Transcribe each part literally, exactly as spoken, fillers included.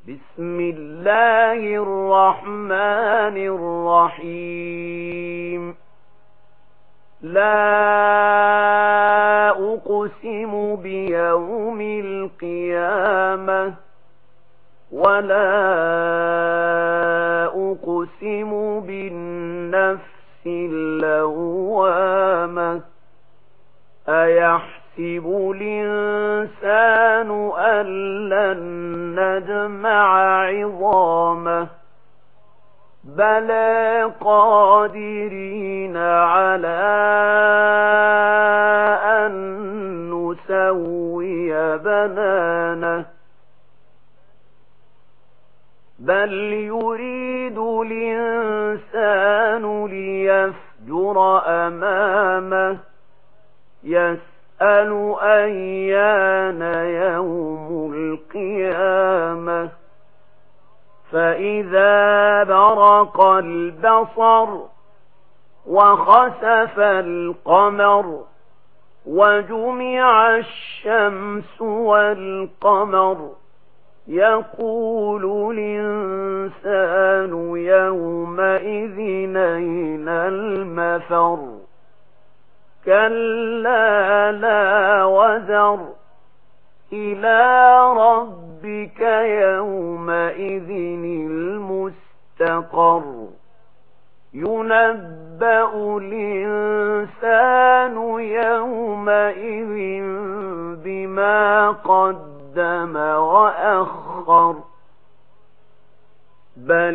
بسم الله الرحمن الرحيم. لا أقسم بيوم القيامة ولا أقسم بالنفس اللوامة. أيحسب الإنسان أن لن نجمع عظامه بلى قادرين على أن نسوي بنانه بل يريد الإنسان ليفجر أمامه يسأل أيان يوم القيامة فإذا برق البصر وخسف القمر وجمع الشمس والقمر يقول الإنسان يومئذ أين المفر كلا لا وزر إلى ربك يومئذ المستقر ينبأ الإنسان يومئذ بما قدم وأخر بل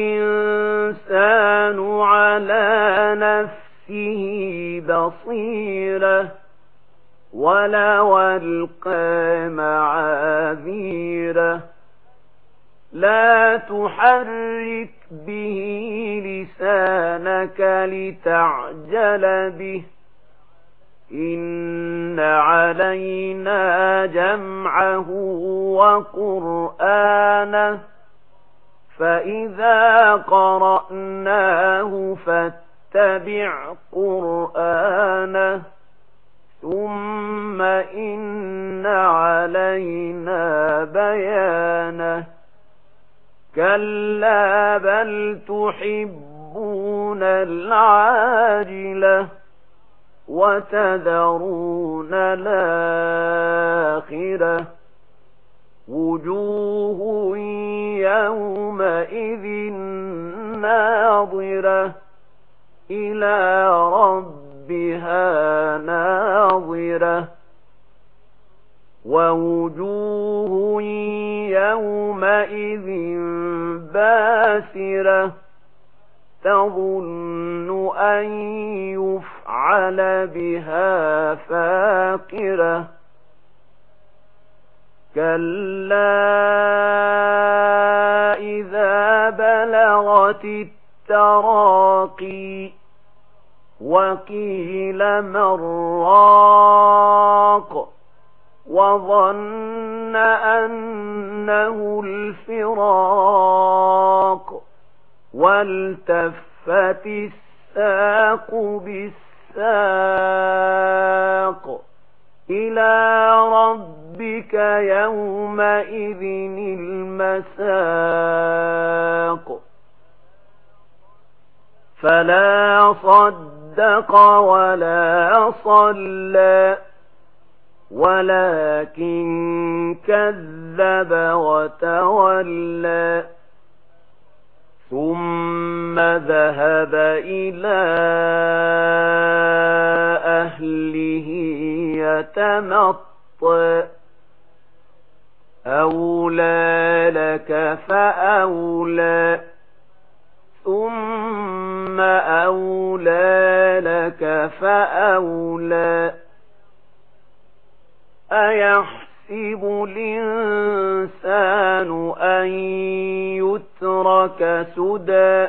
الإنسان على نفسه بصيرة ولو ألقى معاذيره لا تحرك به لسانك لتعجل به إن علينا جمعه وقرآنه فإذا قرأناه فاتبع قرآنه ثم إن علينا بيانه كلا بل تحبون العاجلة وتذرون الآخرة وجوه يومئذ ناظرة إلى ربها ناظرة ووجوه يومئذ باسرة تظن أن يفعل بها فاقرة كلا إذا بلغت التراقي وقيل من راق وظن أنه الفراق والتفت الساق بالساق إلى ربك يومئذ المساق فلا صدق ولا صلى ولكن كذب وتولى ثم ذهب إلى أهله يتمطى أولى لك فأولى ثم أولى لك فأولى أيحسب الإنسان أن يترك سدى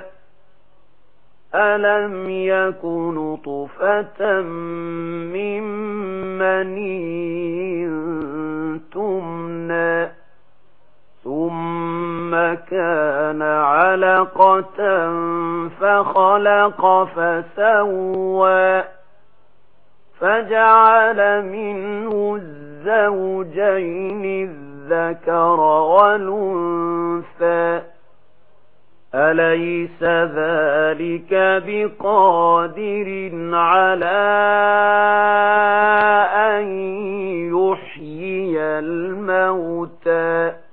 ألم يك نطفة من مني تمنى ثم كان علقة فخلق فسوى فجعل منه الزوجين الذكر والأنثى أليس ذلك بقادر على أن يحيي الموتى